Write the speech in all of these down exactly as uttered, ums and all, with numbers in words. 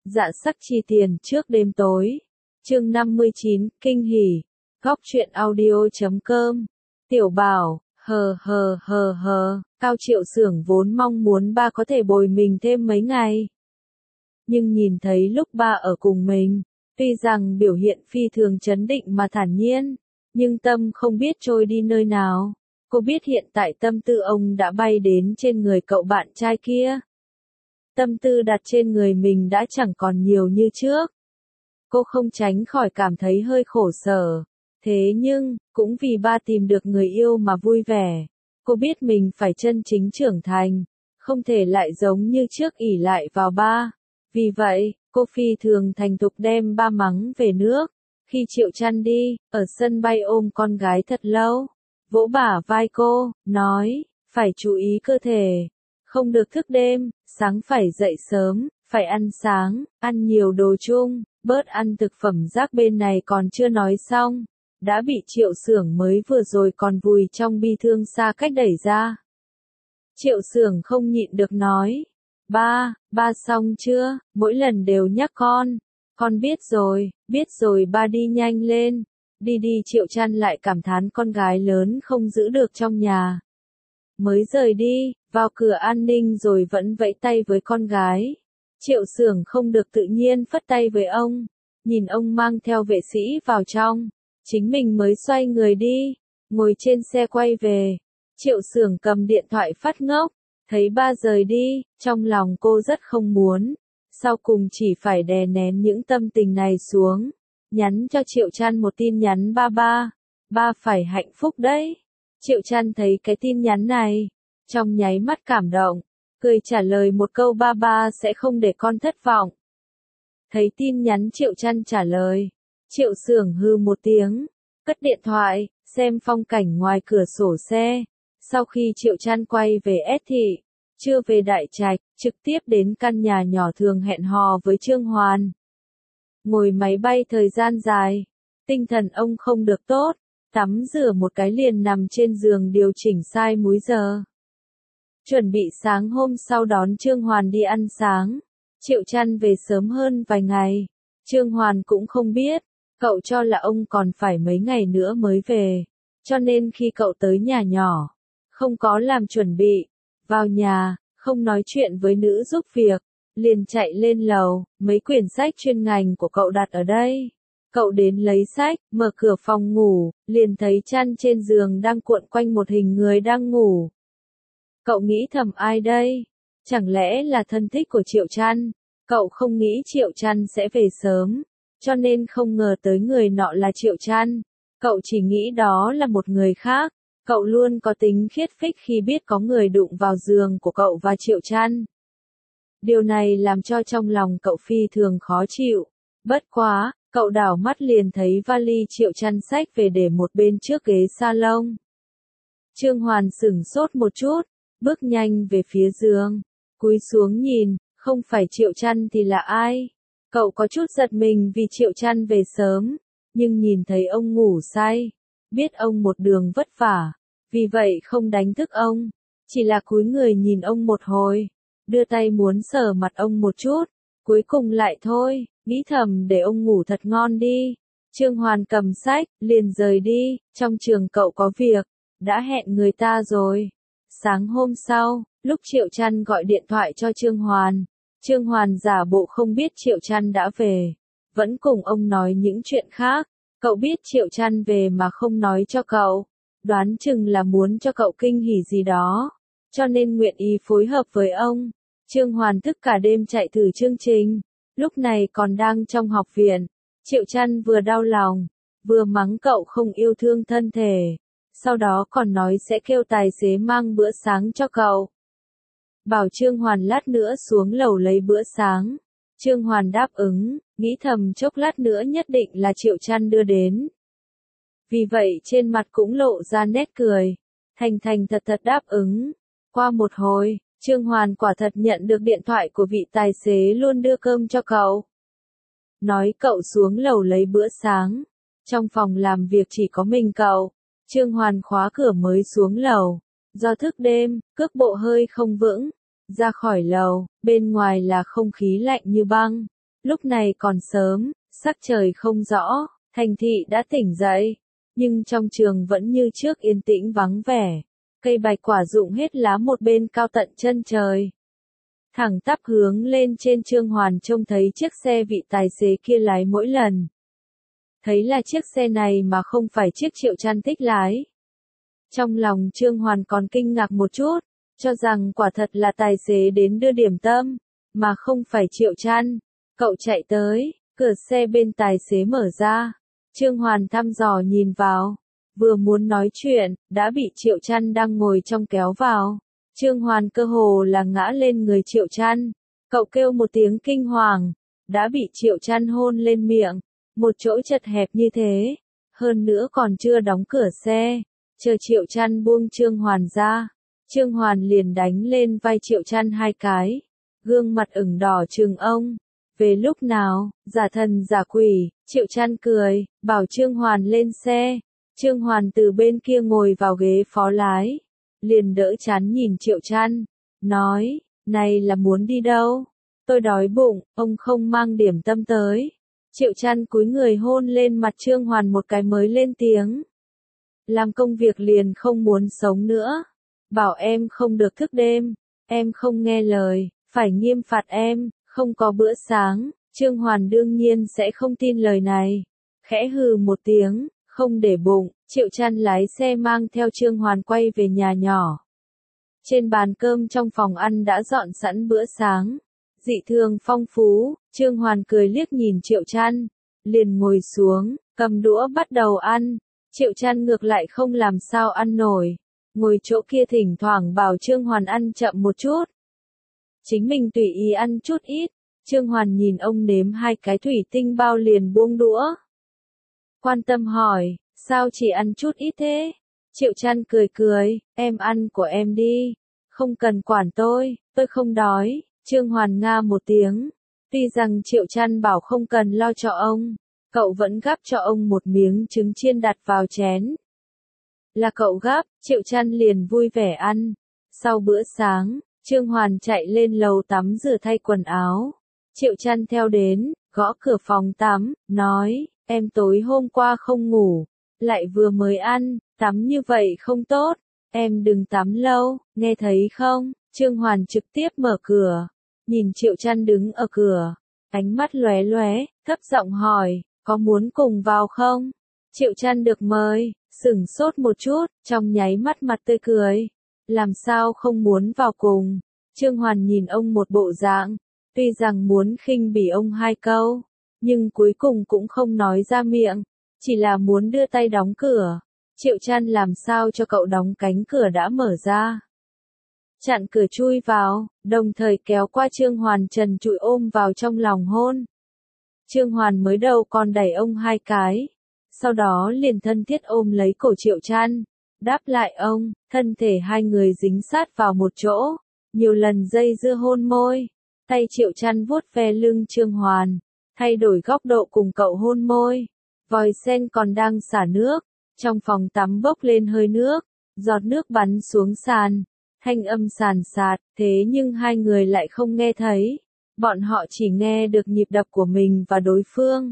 Dạ sắc chi tiền trước đêm tối. Chương năm mươi chín, kinh hỉ. Góc truyện audio chấm com. Tiểu Bảo, hờ hờ hờ hờ, Cao Triệu Xưởng vốn mong muốn ba có thể bồi mình thêm mấy ngày. Nhưng nhìn thấy lúc ba ở cùng mình, tuy rằng biểu hiện phi thường trấn định mà thản nhiên, nhưng tâm không biết trôi đi nơi nào. Cô biết hiện tại tâm tư ông đã bay đến trên người cậu bạn trai kia. Tâm tư đặt trên người mình đã chẳng còn nhiều như trước. Cô không tránh khỏi cảm thấy hơi khổ sở. Thế nhưng, cũng vì ba tìm được người yêu mà vui vẻ. Cô biết mình phải chân chính trưởng thành, không thể lại giống như trước ỷ lại vào ba. Vì vậy, cô phi thường thành thục đem ba mắng về nước. Khi Triệu Chăn đi, ở sân bay ôm con gái thật lâu, vỗ bả vai cô, nói, phải chú ý cơ thể, không được thức đêm, sáng phải dậy sớm, phải ăn sáng, ăn nhiều đồ chung, bớt ăn thực phẩm rác bên này còn chưa nói xong. Đã bị Triệu Xưởng mới vừa rồi còn vùi trong bi thương xa cách đẩy ra. Triệu Xưởng không nhịn được nói, ba, ba xong chưa, mỗi lần đều nhắc con, con biết rồi, biết rồi ba đi nhanh lên, đi đi. Triệu Chăn lại cảm thán con gái lớn không giữ được trong nhà. Mới rời đi, vào cửa an ninh rồi vẫn vẫy tay với con gái. Triệu Xưởng không được tự nhiên phất tay với ông, nhìn ông mang theo vệ sĩ vào trong. Chính mình mới xoay người đi, ngồi trên xe quay về. Triệu Xưởng cầm điện thoại phát ngốc, thấy ba rời đi, trong lòng cô rất không muốn. Sau cùng chỉ phải đè nén những tâm tình này xuống, nhắn cho Triệu Chăn một tin nhắn: ba ba, ba phải hạnh phúc đấy. Triệu Chăn thấy cái tin nhắn này, trong nháy mắt cảm động, cười trả lời một câu: ba ba sẽ không để con thất vọng. Thấy tin nhắn Triệu Chăn trả lời, Triệu Xưởng hư một tiếng, cất điện thoại, xem phong cảnh ngoài cửa sổ xe. Sau khi Triệu Chăn quay về S thị, chưa về Đại Trạch, trực tiếp đến căn nhà nhỏ thường hẹn hò với Trương Hoàn. Ngồi máy bay thời gian dài, tinh thần ông không được tốt, tắm rửa một cái liền nằm trên giường điều chỉnh sai múi giờ. Chuẩn bị sáng hôm sau đón Trương Hoàn đi ăn sáng. Triệu Chăn về sớm hơn vài ngày. Trương Hoàn cũng không biết, cậu cho là ông còn phải mấy ngày nữa mới về. Cho nên khi cậu tới nhà nhỏ, không có làm chuẩn bị, vào nhà, không nói chuyện với nữ giúp việc, liền chạy lên lầu, mấy quyển sách chuyên ngành của cậu đặt ở đây. Cậu đến lấy sách, mở cửa phòng ngủ, liền thấy chăn trên giường đang cuộn quanh một hình người đang ngủ. Cậu nghĩ thầm: ai đây? Chẳng lẽ là thân thích của Triệu Chăn? Cậu không nghĩ Triệu Chăn sẽ về sớm, cho nên không ngờ tới người nọ là Triệu Chăn. Cậu chỉ nghĩ đó là một người khác. Cậu luôn có tính khiết phích khi biết có người đụng vào giường của cậu và Triệu Chăn. Điều này làm cho trong lòng cậu phi thường khó chịu. Bất quá, cậu đảo mắt liền thấy vali Triệu Chăn xách về để một bên trước ghế salon. Trương Hoàn sửng sốt một chút, bước nhanh về phía giường, cúi xuống nhìn, không phải Triệu Chăn thì là ai? Cậu có chút giật mình vì Triệu Chăn về sớm, nhưng nhìn thấy ông ngủ say, biết ông một đường vất vả, vì vậy không đánh thức ông, chỉ là cúi người nhìn ông một hồi, đưa tay muốn sờ mặt ông một chút, cuối cùng lại thôi, nghĩ thầm để ông ngủ thật ngon đi. Trương Hoàn cầm sách, liền rời đi. Trong trường cậu có việc, đã hẹn người ta rồi. Sáng hôm sau, lúc Triệu Chăn gọi điện thoại cho Trương Hoàn, Trương Hoàn giả bộ không biết Triệu Chăn đã về, vẫn cùng ông nói những chuyện khác. Cậu biết Triệu Chăn về mà không nói cho cậu, đoán chừng là muốn cho cậu kinh hỉ gì đó, cho nên nguyện ý phối hợp với ông. Trương Hoàn thức cả đêm chạy thử chương trình, lúc này còn đang trong học viện. Triệu Chăn vừa đau lòng, vừa mắng cậu không yêu thương thân thể, sau đó còn nói sẽ kêu tài xế mang bữa sáng cho cậu. Bảo Trương Hoàn lát nữa xuống lầu lấy bữa sáng. Trương Hoàn đáp ứng, nghĩ thầm chốc lát nữa nhất định là Triệu Chăn đưa đến. Vì vậy trên mặt cũng lộ ra nét cười, thành thành thật thật đáp ứng. Qua một hồi, Trương Hoàn quả thật nhận được điện thoại của vị tài xế luôn đưa cơm cho cậu. Nói cậu xuống lầu lấy bữa sáng. Trong phòng làm việc chỉ có mình cậu. Trương Hoàn khóa cửa mới xuống lầu. Do thức đêm, cước bộ hơi không vững. Ra khỏi lầu, bên ngoài là không khí lạnh như băng. Lúc này còn sớm, sắc trời không rõ, thành thị đã tỉnh dậy, nhưng trong trường vẫn như trước yên tĩnh vắng vẻ. Cây bạch quả rụng hết lá một bên cao tận chân trời. Thẳng tắp hướng lên trên, Trương Hoàn trông thấy chiếc xe vị tài xế kia lái mỗi lần. Thấy là chiếc xe này mà không phải chiếc Triệu Trăn thích lái. Trong lòng Trương Hoàn còn kinh ngạc một chút, cho rằng quả thật là tài xế đến đưa điểm tâm, mà không phải Triệu Trăn. Cậu chạy tới, cửa xe bên tài xế mở ra. Trương Hoàn thăm dò nhìn vào, vừa muốn nói chuyện, đã bị Triệu Trăn đang ngồi trong kéo vào. Trương Hoàn cơ hồ là ngã lên người Triệu Trăn. Cậu kêu một tiếng kinh hoàng, đã bị Triệu Trăn hôn lên miệng. Một chỗ chật hẹp như thế, hơn nữa còn chưa đóng cửa xe. Chờ Triệu Trăn buông Trương Hoàn ra, Trương Hoàn liền đánh lên vai Triệu Trăn hai cái. Gương mặt ửng đỏ trừng ông. Về lúc nào, giả thần giả quỷ, Triệu Trăn cười, bảo Trương Hoàn lên xe. Trương Hoàn từ bên kia ngồi vào ghế phó lái, liền đỡ chán nhìn Triệu Trăn, nói, này là muốn đi đâu? Tôi đói bụng, ông không mang điểm tâm tới. Triệu Trăn cúi người hôn lên mặt Trương Hoàn một cái mới lên tiếng. Làm công việc liền không muốn sống nữa. Bảo em không được thức đêm, em không nghe lời, phải nghiêm phạt em, không có bữa sáng. Trương Hoàn đương nhiên sẽ không tin lời này. Khẽ hừ một tiếng, không để bụng, Triệu Trăn lái xe mang theo Trương Hoàn quay về nhà nhỏ. Trên bàn cơm trong phòng ăn đã dọn sẵn bữa sáng. Dị thường phong phú, Trương Hoàn cười liếc nhìn Triệu Trăn, liền ngồi xuống, cầm đũa bắt đầu ăn. Triệu Trăn ngược lại không làm sao ăn nổi, ngồi chỗ kia thỉnh thoảng bảo Trương Hoàn ăn chậm một chút. Chính mình tùy ý ăn chút ít, Trương Hoàn nhìn ông nếm hai cái thủy tinh bao liền buông đũa. Quan tâm hỏi, sao chỉ ăn chút ít thế? Triệu Trăn cười cười, em ăn của em đi, không cần quản tôi, tôi không đói. Trương Hoàn nga một tiếng, tuy rằng Triệu Trăn bảo không cần lo cho ông, cậu vẫn gắp cho ông một miếng trứng chiên đặt vào chén. Là cậu gắp, Triệu Trăn liền vui vẻ ăn. Sau bữa sáng, Trương Hoàn chạy lên lầu tắm rửa thay quần áo. Triệu Trăn theo đến, gõ cửa phòng tắm, nói, em tối hôm qua không ngủ, lại vừa mới ăn, tắm như vậy không tốt, em đừng tắm lâu, nghe thấy không? Trương Hoàn trực tiếp mở cửa, nhìn Triệu Trăn đứng ở cửa, ánh mắt lóe lóe, thấp giọng hỏi, có muốn cùng vào không? Triệu Trăn được mời, sửng sốt một chút, trong nháy mắt mặt tươi cười, làm sao không muốn vào cùng? Trương Hoàn nhìn ông một bộ dạng, tuy rằng muốn khinh bỉ ông hai câu, nhưng cuối cùng cũng không nói ra miệng, chỉ là muốn đưa tay đóng cửa. Triệu Trăn làm sao cho cậu đóng cánh cửa đã mở ra, chặn cửa chui vào, đồng thời kéo qua Trương Hoàn trần trụi ôm vào trong lòng hôn. Trương Hoàn mới đầu còn đẩy ông hai cái, sau đó liền thân thiết ôm lấy cổ Triệu Trăn, đáp lại ông, thân thể hai người dính sát vào một chỗ, nhiều lần dây dưa hôn môi. Tay Triệu Trăn vuốt ve lưng Trương Hoàn, thay đổi góc độ cùng cậu hôn môi. Vòi sen còn đang xả nước, trong phòng tắm bốc lên hơi nước, giọt nước bắn xuống sàn, thanh âm sàn sạt, thế nhưng hai người lại không nghe thấy, bọn họ chỉ nghe được nhịp đập của mình và đối phương.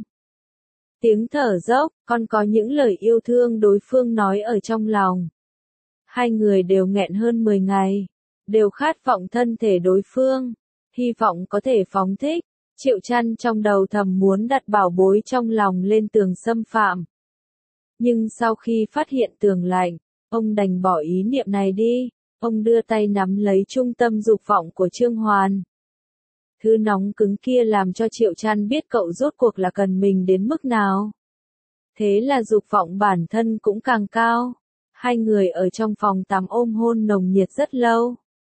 Tiếng thở dốc, còn có những lời yêu thương đối phương nói ở trong lòng. Hai người đều nghẹn hơn mười ngày, đều khát vọng thân thể đối phương, hy vọng có thể phóng thích. Triệu Trăn trong đầu thầm muốn đặt bảo bối trong lòng lên tường xâm phạm. Nhưng sau khi phát hiện tường lạnh, ông đành bỏ ý niệm này đi. Ông đưa tay nắm lấy trung tâm dục vọng của Trương Hoàn. Thứ nóng cứng kia làm cho Triệu Trăn biết cậu rốt cuộc là cần mình đến mức nào. Thế là dục vọng bản thân cũng càng cao. Hai người ở trong phòng tắm ôm hôn nồng nhiệt rất lâu.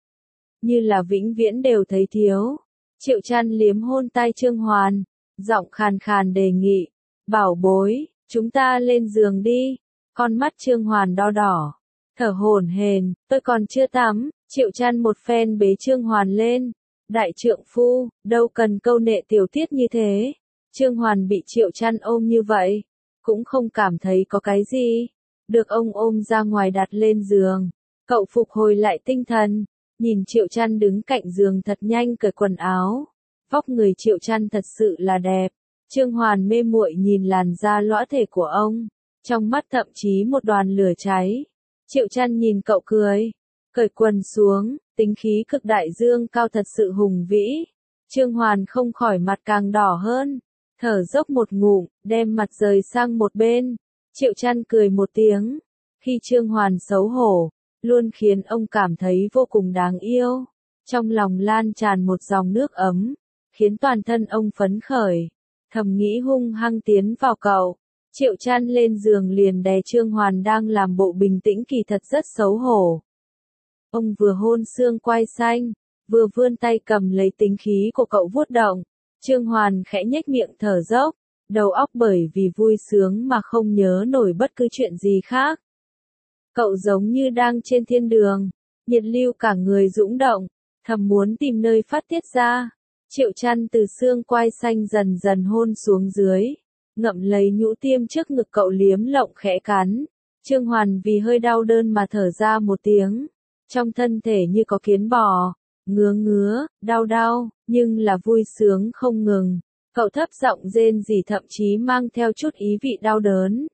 Như là vĩnh viễn đều thấy thiếu. Triệu Trăn liếm hôn tai Trương Hoàn, giọng khàn khàn đề nghị, bảo bối, chúng ta lên giường đi. Con mắt Trương Hoàn đo đỏ, thở hổn hển, tôi còn chưa tắm. Triệu Trăn một phen bế Trương Hoàn lên, đại trượng phu, đâu cần câu nệ tiểu tiết như thế. Trương Hoàn bị Triệu Trăn ôm như vậy, cũng không cảm thấy có cái gì, được ông ôm ra ngoài đặt lên giường. Cậu phục hồi lại tinh thần, nhìn Triệu Trăn đứng cạnh giường thật nhanh cởi quần áo, Vóc người Triệu Trăn thật sự là đẹp. Trương Hoàn mê muội nhìn làn da lõa thể của ông, trong mắt thậm chí một đoàn lửa cháy. Triệu Trăn nhìn cậu cười, cởi quần xuống, tính khí cực đại dương cao thật sự hùng vĩ. Trương Hoàn không khỏi mặt càng đỏ hơn, thở dốc một ngụm, đem mặt rời sang một bên. Triệu Trăn cười một tiếng, khi Trương Hoàn xấu hổ, luôn khiến ông cảm thấy vô cùng đáng yêu. Trong lòng lan tràn một dòng nước ấm, khiến toàn thân ông phấn khởi, thầm nghĩ hung hăng tiến vào cậu. Triệu Trăn lên giường liền đè Trương Hoàn đang làm bộ bình tĩnh kỳ thật rất xấu hổ. Ông vừa hôn xương quai xanh, vừa vươn tay cầm lấy tính khí của cậu vuốt động. Trương Hoàn khẽ nhếch miệng thở dốc, đầu óc bởi vì vui sướng mà không nhớ nổi bất cứ chuyện gì khác. Cậu giống như đang trên thiên đường, nhiệt lưu cả người dũng động, thầm muốn tìm nơi phát tiết ra. Triệu Trăn từ xương quai xanh dần dần hôn xuống dưới, ngậm lấy nhũ tiêm trước ngực cậu liếm lộng khẽ cắn. Trương Hoàn vì hơi đau đơn mà thở ra một tiếng, trong thân thể như có kiến bò, ngứa ngứa, đau đau, nhưng là vui sướng không ngừng. Cậu thấp giọng rên rỉ thậm chí mang theo chút ý vị đau đớn.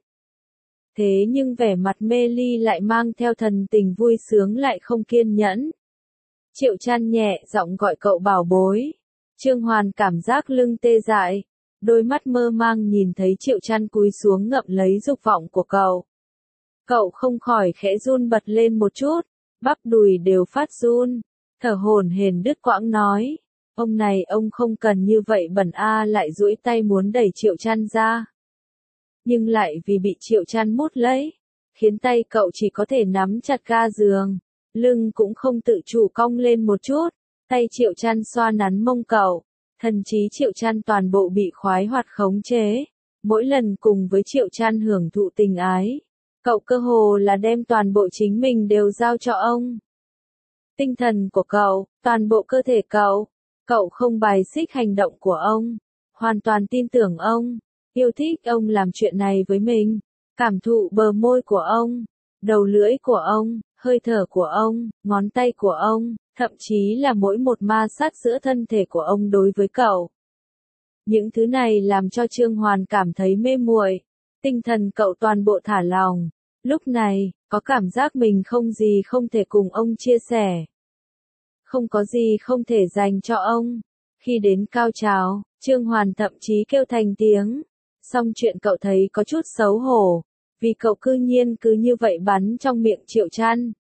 Thế nhưng vẻ mặt mê ly lại mang theo thần tình vui sướng lại không kiên nhẫn. Triệu Trăn nhẹ giọng gọi cậu bảo bối. Trương Hoàn cảm giác lưng tê dại, đôi mắt mơ mang nhìn thấy Triệu Trăn cúi xuống ngậm lấy dục vọng của cậu. Cậu không khỏi khẽ run bật lên một chút, bắp đùi đều phát run, thở hổn hển đứt quãng nói, ông này ông không cần như vậy bẩn a, lại duỗi tay muốn đẩy Triệu Trăn ra. Nhưng lại vì bị Triệu Trăn mút lấy, khiến tay cậu chỉ có thể nắm chặt ga giường, lưng cũng không tự chủ cong lên một chút. Tay Triệu Trăn xoa nắn mông cậu, thần trí Triệu Trăn toàn bộ bị khoái hoạt khống chế. Mỗi lần cùng với Triệu Trăn hưởng thụ tình ái, cậu cơ hồ là đem toàn bộ chính mình đều giao cho ông. Tinh thần của cậu, toàn bộ cơ thể cậu, cậu không bài xích hành động của ông, hoàn toàn tin tưởng ông, yêu thích ông làm chuyện này với mình, cảm thụ bờ môi của ông, đầu lưỡi của ông, hơi thở của ông, ngón tay của ông, thậm chí là mỗi một ma sát giữa thân thể của ông đối với cậu. Những thứ này làm cho Trương Hoàn cảm thấy mê muội, tinh thần cậu toàn bộ thả lỏng, lúc này, có cảm giác mình không gì không thể cùng ông chia sẻ. Không có gì không thể dành cho ông. Khi đến cao trào, Trương Hoàn thậm chí kêu thành tiếng. Xong chuyện cậu thấy có chút xấu hổ, vì cậu cư nhiên cứ như vậy bắn trong miệng Triệu Trăn.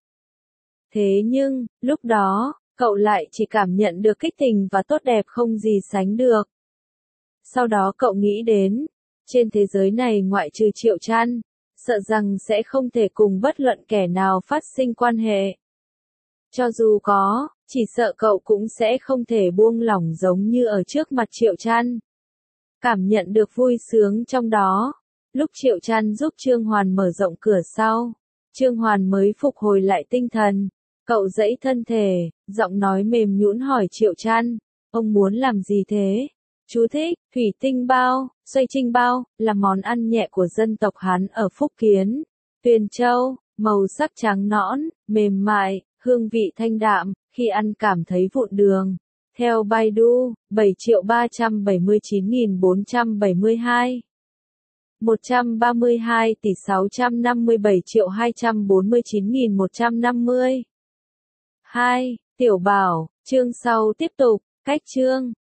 Thế nhưng, lúc đó, cậu lại chỉ cảm nhận được kích tình và tốt đẹp không gì sánh được. Sau đó cậu nghĩ đến, trên thế giới này ngoại trừ Triệu Trăn, sợ rằng sẽ không thể cùng bất luận kẻ nào phát sinh quan hệ. Cho dù có, chỉ sợ cậu cũng sẽ không thể buông lỏng giống như ở trước mặt Triệu Trăn. Cảm nhận được vui sướng trong đó, lúc Triệu Trăn giúp Trương Hoàn mở rộng cửa sau, Trương Hoàn mới phục hồi lại tinh thần. Cậu giãy thân thể, giọng nói mềm nhũn hỏi Triệu Trăn, ông muốn làm gì thế? Chú thích, thủy tinh bao, xoay trinh bao, là món ăn nhẹ của dân tộc Hán ở Phúc Kiến, Tuyền Châu, màu sắc trắng nõn, mềm mại, hương vị thanh đạm, khi ăn cảm thấy vụn đường. Theo Baidu, bảy triệu ba trăm bảy mươi chín nghìn bốn trăm bảy mươi hai. một trăm ba mươi hai tỷ sáu trăm năm mươi bảy triệu hai trăm bốn mươi chín nghìn một trăm năm mươi. hai. Tiểu Bảo, chương sau tiếp tục, cách chương.